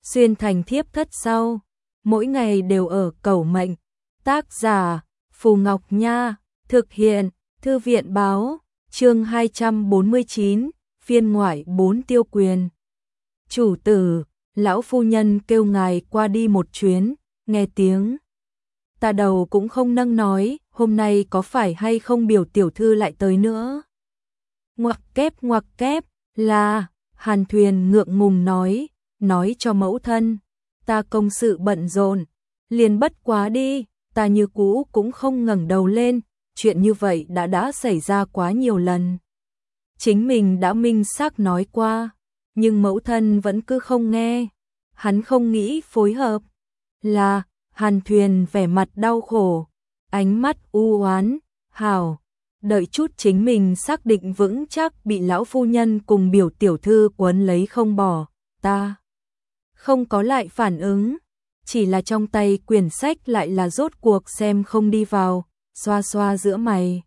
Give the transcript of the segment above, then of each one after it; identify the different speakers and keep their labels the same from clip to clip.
Speaker 1: xuyên thành thiếp thất sau, mỗi ngày đều ở cẩu mệnh. Tác giả Phù Ngọc Nha, thực hiện Thư viện Báo, chương 249, phiên ngoại 4 Tiêu Quyền. Chủ tử, lão phu nhân kêu ngài qua đi một chuyến, nghe tiếng ta đầu cũng không nâng nói, hôm nay có phải hay không biểu tiểu thư lại tới nữa. Ngoặc kép, là, Hàn Thuyền ngượng ngùng nói cho mẫu thân, ta công sự bận rộn, liền bất quá đi, ta như cũ cũng không ngẩng đầu lên, chuyện như vậy đã xảy ra quá nhiều lần. Chính mình đã minh xác nói qua, nhưng mẫu thân vẫn cứ không nghe, hắn không nghĩ phối hợp. Là, Hàn Thuyền vẻ mặt đau khổ, ánh mắt u oán, hảo, đợi chút chính mình xác định vững chắc bị lão phu nhân cùng biểu tiểu thư quấn lấy không bỏ, ta không có lại phản ứng, chỉ là trong tay quyển sách lại là rốt cuộc xem không đi vào, xoa xoa giữa mày.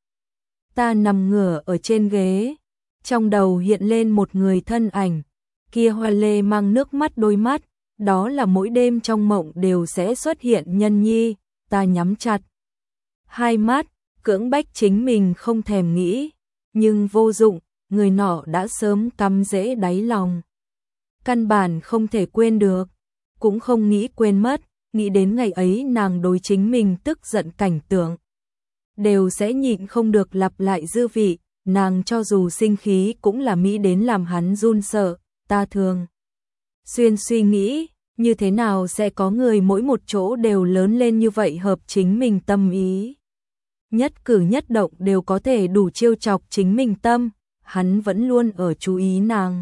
Speaker 1: Ta nằm ngửa ở trên ghế, trong đầu hiện lên một người thân ảnh, kia hoa lê mang nước mắt đôi mắt, đó là mỗi đêm trong mộng đều sẽ xuất hiện nhân nhi, ta nhắm chặt hai mắt, cưỡng bách chính mình không thèm nghĩ, nhưng vô dụng, người nọ đã sớm cắm rễ đáy lòng. Căn bản không thể quên được, cũng không nghĩ quên mất, nghĩ đến ngày ấy nàng đối chính mình tức giận cảnh tượng. Đều sẽ nhịn không được lặp lại dư vị, nàng cho dù sinh khí cũng là mỹ đến làm hắn run sợ, ta thường xuyên suy nghĩ, như thế nào sẽ có người mỗi một chỗ đều lớn lên như vậy hợp chính mình tâm ý. Nhất cử nhất động đều có thể đủ trêu chọc chính mình tâm, hắn vẫn luôn ở chú ý nàng.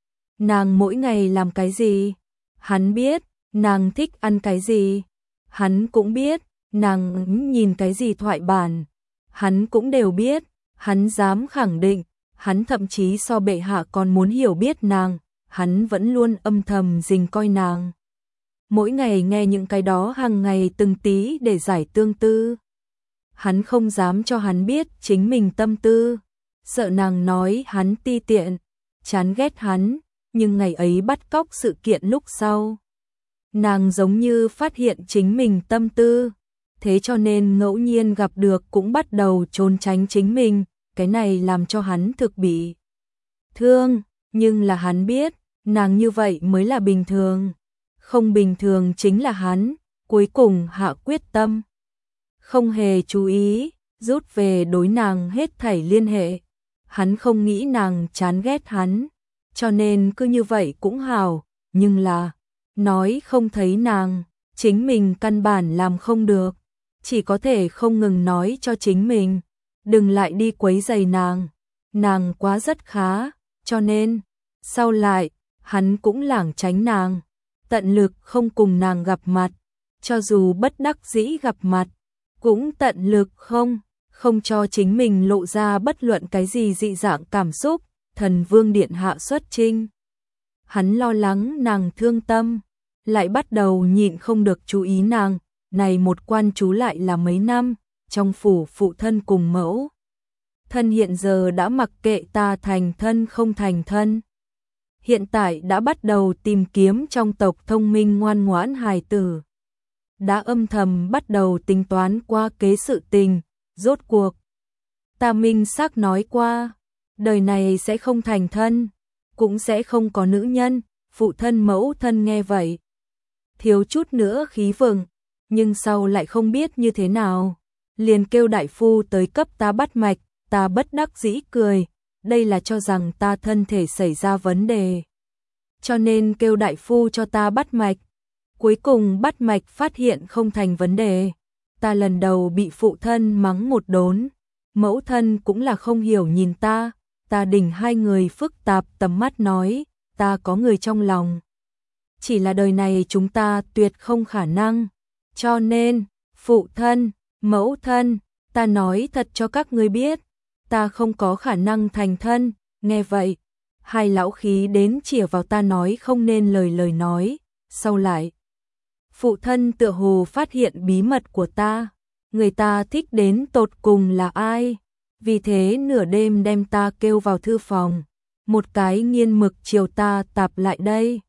Speaker 1: Nàng mỗi ngày làm cái gì? Hắn biết, nàng thích ăn cái gì? Hắn cũng biết, nàng nhìn cái gì thoại bản? Hắn cũng đều biết, hắn dám khẳng định, hắn thậm chí so bệ hạ còn muốn hiểu biết nàng, hắn vẫn luôn âm thầm rình coi nàng. Mỗi ngày nghe những cái đó hàng ngày từng tí để giải tương tư. Hắn không dám cho hắn biết chính mình tâm tư, sợ nàng nói hắn ti tiện, chán ghét hắn, nhưng ngày ấy bắt cóc sự kiện lúc sau. Nàng giống như phát hiện chính mình tâm tư, thế cho nên ngẫu nhiên gặp được cũng bắt đầu trốn tránh chính mình, cái này làm cho hắn thực bị thương, nhưng là hắn biết, nàng như vậy mới là bình thường. Không bình thường chính là hắn, cuối cùng hạ quyết tâm. Không hề chú ý, rút về đối nàng hết thảy liên hệ. Hắn không nghĩ nàng chán ghét hắn, cho nên cứ như vậy cũng hảo, nhưng là, nói không thấy nàng, chính mình căn bản làm không được, chỉ có thể không ngừng nói cho chính mình, đừng lại đi quấy rầy nàng quá rất khá, cho nên, sau lại, hắn cũng lảng tránh nàng, tận lực không cùng nàng gặp mặt, cho dù bất đắc dĩ gặp mặt, cũng tận lực không cho chính mình lộ ra bất luận cái gì dị dạng cảm xúc. Thần Vương điện hạ xuất chinh, hắn lo lắng nàng thương tâm, lại bắt đầu nhịn không được chú ý nàng, này một quan trú lại là mấy năm, trong phủ phụ thân cùng mẫu thân hiện giờ đã mặc kệ ta thành thân không thành thân. Hiện tại đã bắt đầu tìm kiếm trong tộc thông minh ngoan ngoãn hài tử. Đã âm thầm bắt đầu tính toán qua kế sự tình, rốt cuộc. Ta minh xác nói qua, đời này sẽ không thành thân, cũng sẽ không có nữ nhân, phụ thân mẫu thân nghe vậy. Thiếu chút nữa khí vừng, nhưng sau lại không biết như thế nào. Liền kêu đại phu tới cấp ta bắt mạch, ta bất đắc dĩ cười, đây là cho rằng ta thân thể xảy ra vấn đề. Cho nên kêu đại phu cho ta bắt mạch. Cuối cùng bắt mạch phát hiện không thành vấn đề. Ta lần đầu bị phụ thân mắng một đốn. Mẫu thân cũng là không hiểu nhìn ta. Ta đỉnh hai người phức tạp tầm mắt nói, ta có người trong lòng. Chỉ là đời này chúng ta tuyệt không khả năng. Cho nên, phụ thân, mẫu thân, ta nói thật cho các ngươi biết. Ta không có khả năng thành thân. Nghe vậy, hai lão khí đến chĩa vào ta nói không nên lời nói. Sau lại, phụ thân tựa hồ phát hiện bí mật của ta. Người ta thích đến tột cùng là ai? Vì thế nửa đêm đem ta kêu vào thư phòng. Một cái nghiên mực chiều ta tạp lại đây.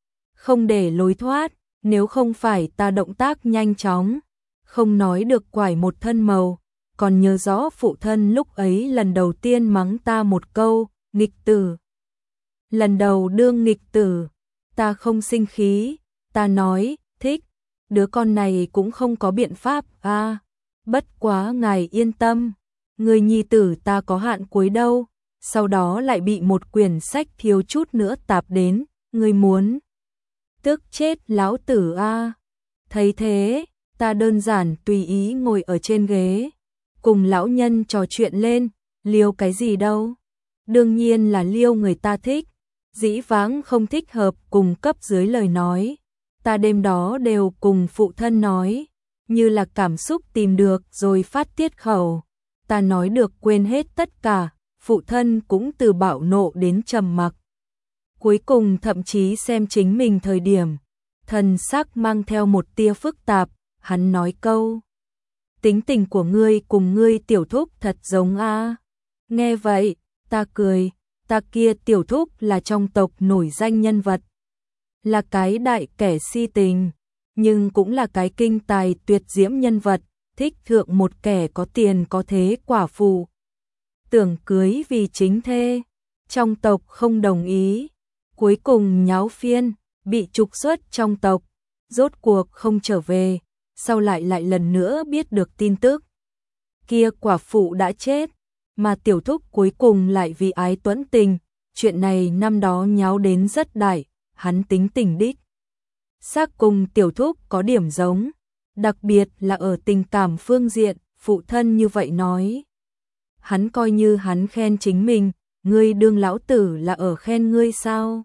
Speaker 1: không để lối thoát, nếu không phải ta động tác nhanh chóng, không nói được quải một thân màu, còn nhớ rõ phụ thân lúc ấy lần đầu tiên mắng ta một câu, nghịch tử. Lần đầu đương nghịch tử, ta không sinh khí, ta nói, thích, đứa con này cũng không có biện pháp a. Bất quá ngài yên tâm, người nhi tử ta có hạn cuối đâu, sau đó lại bị một quyển sách thiếu chút nữa tạp đến, người muốn tức chết lão tử a. Thấy thế, ta đơn giản tùy ý ngồi ở trên ghế, cùng lão nhân trò chuyện lên, liêu cái gì đâu. Đương nhiên là liêu người ta thích, dĩ vãng không thích hợp cùng cấp dưới lời nói. Ta đêm đó đều cùng phụ thân nói, như là cảm xúc tìm được rồi phát tiết khẩu. Ta nói được quên hết tất cả, phụ thân cũng từ bạo nộ đến trầm mặc. Cuối cùng thậm chí xem chính mình thời điểm, thần sắc mang theo một tia phức tạp, hắn nói câu. Tính tình của ngươi cùng ngươi tiểu thúc thật giống a. Nghe vậy, ta cười, ta kia tiểu thúc là trong tộc nổi danh nhân vật. Là cái đại kẻ si tình, nhưng cũng là cái kinh tài tuyệt diễm nhân vật, thích thượng một kẻ có tiền có thế quả phụ. Tưởng cưới vì chính thê, trong tộc không đồng ý, cuối cùng nháo phiên, bị trục xuất trong tộc, rốt cuộc không trở về, sau lại lần nữa biết được tin tức. Kia quả phụ đã chết, mà tiểu thúc cuối cùng lại vì ái tuẫn tình, chuyện này năm đó nháo đến rất đại, hắn tính tình đích. Xác cùng tiểu thúc có điểm giống, đặc biệt là ở tình cảm phương diện, phụ thân như vậy nói. Hắn coi như hắn khen chính mình, ngươi đương lão tử là ở khen ngươi sao?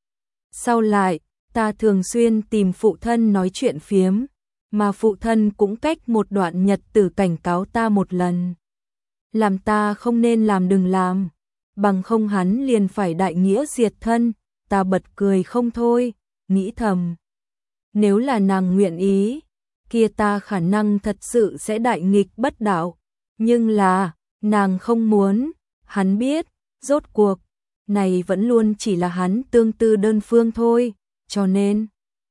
Speaker 1: Sau lại, ta thường xuyên tìm phụ thân nói chuyện phiếm, mà phụ thân cũng cách một đoạn nhật tử cảnh cáo ta một lần. Làm ta không nên làm đừng làm, bằng không hắn liền phải đại nghĩa diệt thân, ta bật cười không thôi, nghĩ thầm. Nếu là nàng nguyện ý, kia ta khả năng thật sự sẽ đại nghịch bất đạo, nhưng là, nàng không muốn, hắn biết, rốt cuộc, này vẫn luôn chỉ là hắn tương tư đơn phương thôi, cho nên.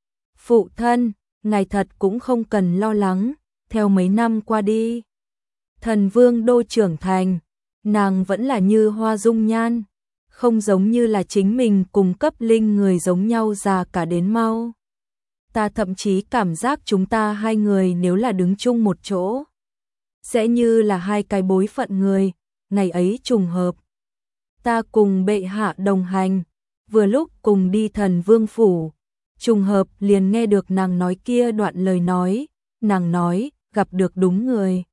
Speaker 1: Phụ thân, ngài thật cũng không cần lo lắng, theo mấy năm qua đi. Thần vương đô trưởng thành, nàng vẫn là như hoa dung nhan, không giống như là chính mình cùng cấp linh người giống nhau già cả đến mau. Ta thậm chí cảm giác chúng ta hai người nếu là đứng chung một chỗ, sẽ như là hai cái bối phận người, ngày ấy trùng hợp. Ta cùng bệ hạ đồng hành, vừa lúc cùng đi thần vương phủ, trùng hợp liền nghe được nàng nói kia đoạn lời nói, nàng nói, gặp được đúng người.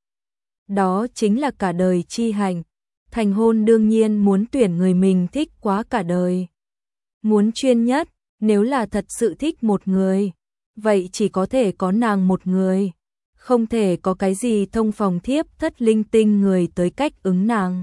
Speaker 1: Đó chính là cả đời chi hạnh, thành hôn đương nhiên muốn tuyển người mình thích quá cả đời. Muốn chuyên nhất, nếu là thật sự thích một người, vậy chỉ có thể có nàng một người, không thể có cái gì thông phòng thiếp thất linh tinh người tới cách ứng nàng.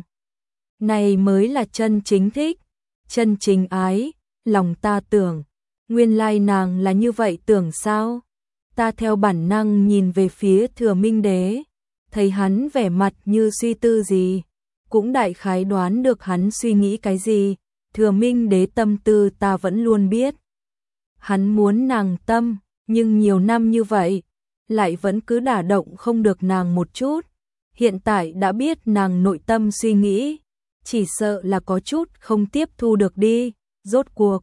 Speaker 1: Này mới là chân chính thích, chân chính ái, lòng ta tưởng, nguyên lai nàng là như vậy tưởng sao? Ta theo bản năng nhìn về phía Thừa Minh Đế, thấy hắn vẻ mặt như suy tư gì, cũng đại khái đoán được hắn suy nghĩ cái gì, Thừa Minh Đế tâm tư ta vẫn luôn biết. Hắn muốn nàng tâm, nhưng nhiều năm như vậy, lại vẫn cứ đả động không được nàng một chút, hiện tại đã biết nàng nội tâm suy nghĩ, chỉ sợ là có chút không tiếp thu được đi, rốt cuộc.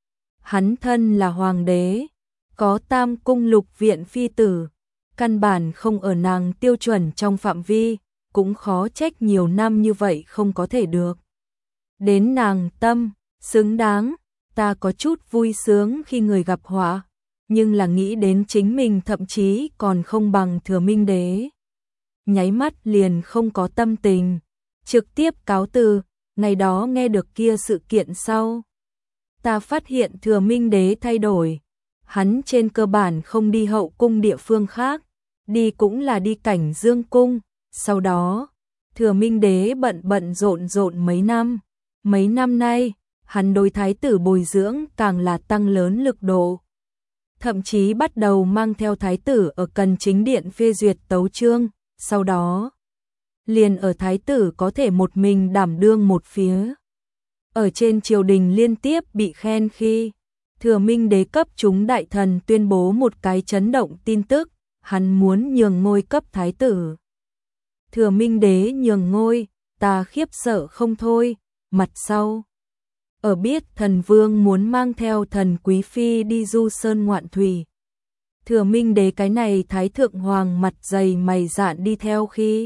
Speaker 1: Hắn thân là hoàng đế, có tam cung lục viện phi tử, căn bản không ở nàng tiêu chuẩn trong phạm vi, cũng khó trách nhiều năm như vậy không có thể được. Đến nàng tâm, xứng đáng, ta có chút vui sướng khi người gặp họa, nhưng là nghĩ đến chính mình thậm chí còn không bằng Thừa Minh Đế. Nháy mắt liền không có tâm tình, trực tiếp cáo từ, ngày đó nghe được kia sự kiện sau. Ta phát hiện Thừa Minh Đế thay đổi, hắn trên cơ bản không đi hậu cung địa phương khác, đi cũng là đi Cảnh Dương cung, sau đó, Thừa Minh Đế bận rộn mấy năm nay, hắn đối thái tử bồi dưỡng càng là tăng lớn lực độ. Thậm chí bắt đầu mang theo thái tử ở Cần Chính Điện phê duyệt tấu chương, sau đó, liền ở thái tử có thể một mình đảm đương một phía. Ở trên triều đình liên tiếp bị khen khi Thừa Minh Đế cấp chúng đại thần tuyên bố một cái chấn động tin tức, hắn muốn nhường ngôi cấp thái tử. Thừa Minh Đế nhường ngôi, ta khiếp sợ không thôi, mặt sau. Ở biết thần vương muốn mang theo thần quý phi đi du sơn ngoạn thủy. Thừa Minh Đế cái này thái thượng hoàng mặt dày mày dạn đi theo khi.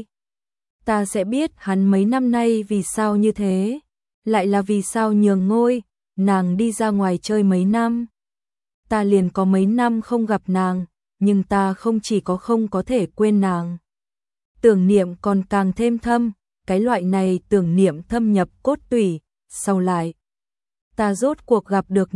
Speaker 1: Ta sẽ biết hắn mấy năm nay vì sao như thế, lại là vì sao nhường ngôi, nàng đi ra ngoài chơi mấy năm. Ta liền có mấy năm không gặp nàng, nhưng ta không chỉ có không có thể quên nàng. Tưởng niệm còn càng thêm thâm, cái loại này tưởng niệm thâm nhập cốt tủy, sau lại. Ta rốt cuộc gặp được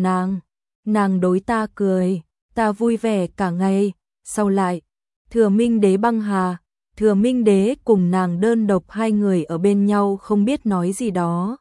Speaker 1: nàng đối ta cười, ta vui vẻ cả ngày, sau lại. Thừa Minh Đế băng hà, Thừa Minh Đế cùng nàng đơn độc hai người ở bên nhau không biết nói gì đó.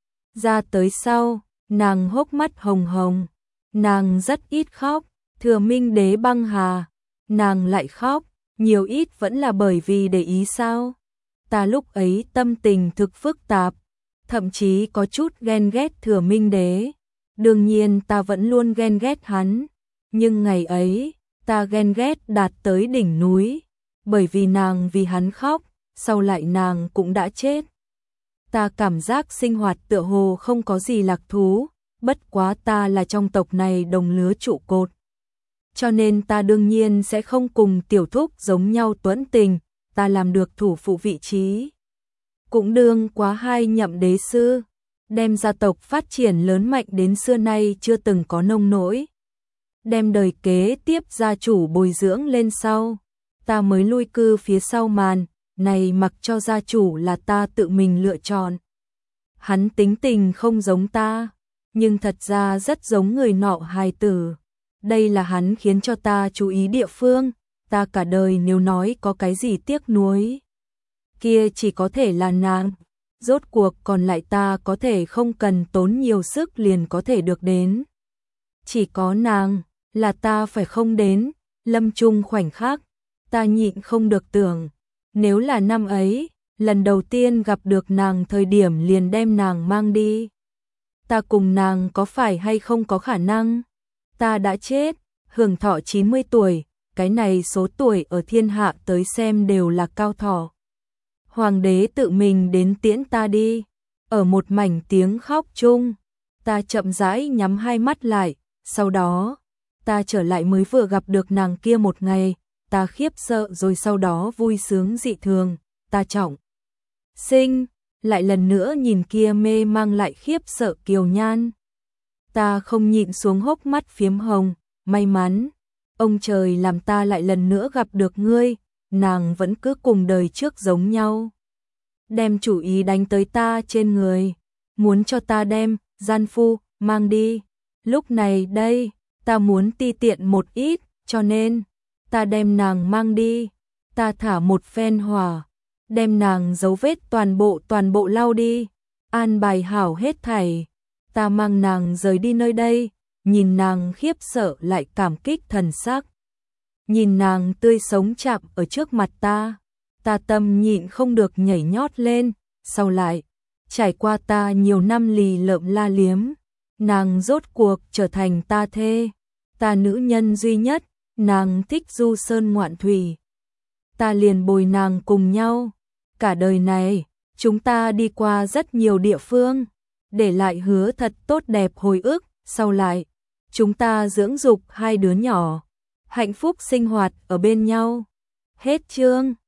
Speaker 1: Ra tới sau, nàng hốc mắt hồng hồng, nàng rất ít khóc, Thừa Minh Đế băng hà, nàng lại khóc, nhiều ít vẫn là bởi vì để ý sao. Ta lúc ấy tâm tình thực phức tạp, thậm chí có chút ghen ghét Thừa Minh Đế. Đương nhiên ta vẫn luôn ghen ghét hắn, nhưng ngày ấy, ta ghen ghét đạt tới đỉnh núi, bởi vì nàng vì hắn khóc, sau lại nàng cũng đã chết. Ta cảm giác sinh hoạt tựa hồ không có gì lạc thú, bất quá ta là trong tộc này đồng lứa trụ cột. Cho nên ta đương nhiên sẽ không cùng tiểu thúc giống nhau tuẫn tình, ta làm được thủ phụ vị trí. Cũng đương quá 2 nhậm đế sư, đem gia tộc phát triển lớn mạnh đến xưa nay chưa từng có nông nỗi. Đem đời kế tiếp gia chủ bồi dưỡng lên sau, ta mới lui cư phía sau màn, này mặc cho gia chủ là ta tự mình lựa chọn. Hắn tính tình không giống ta, nhưng thật ra rất giống người nọ hài tử. Đây là hắn khiến cho ta chú ý địa phương, ta cả đời nếu nói có cái gì tiếc nuối. Kia chỉ có thể là nàng, rốt cuộc còn lại ta có thể không cần tốn nhiều sức liền có thể được đến. Chỉ có nàng, là ta phải không đến, lâm chung khoảnh khắc, ta nhịn không được tưởng, nếu là năm ấy, lần đầu tiên gặp được nàng thời điểm liền đem nàng mang đi. Ta cùng nàng có phải hay không có khả năng? Ta đã chết, hưởng thọ 90 tuổi, cái này số tuổi ở thiên hạ tới xem đều là cao thọ. Hoàng đế tự mình đến tiễn ta đi, ở một mảnh tiếng khóc chung, ta chậm rãi nhắm hai mắt lại, sau đó, ta trở lại mới vừa gặp được nàng kia một ngày, ta khiếp sợ rồi sau đó vui sướng dị thường, ta trọng sinh, lại lần nữa nhìn kia mê mang lại khiếp sợ kiều nhan. Ta không nhịn xuống hốc mắt phiếm hồng, may mắn, ông trời làm ta lại lần nữa gặp được ngươi, nàng vẫn cứ cùng đời trước giống nhau. Đem chủ ý đánh tới ta trên người, muốn cho ta đem, gian phu, mang đi. Lúc này đây, ta muốn ti tiện một ít, cho nên, ta đem nàng mang đi, ta thả một phen hỏa, đem nàng dấu vết toàn bộ lau đi, an bài hảo hết thảy. Ta mang nàng rời đi nơi đây, nhìn nàng khiếp sợ lại cảm kích thần sắc. Nhìn nàng tươi sống chạm ở trước mặt ta, ta tâm nhịn không được nhảy nhót lên, sau lại, trải qua ta nhiều năm lì lợm la liếm, nàng rốt cuộc trở thành ta thê, ta nữ nhân duy nhất, nàng thích du sơn ngoạn thủy. Ta liền bồi nàng cùng nhau, cả đời này, chúng ta đi qua rất nhiều địa phương, để lại hứa thật tốt đẹp hồi ức, sau lại, chúng ta dưỡng dục 2 đứa nhỏ, hạnh phúc sinh hoạt ở bên nhau. Hết chương.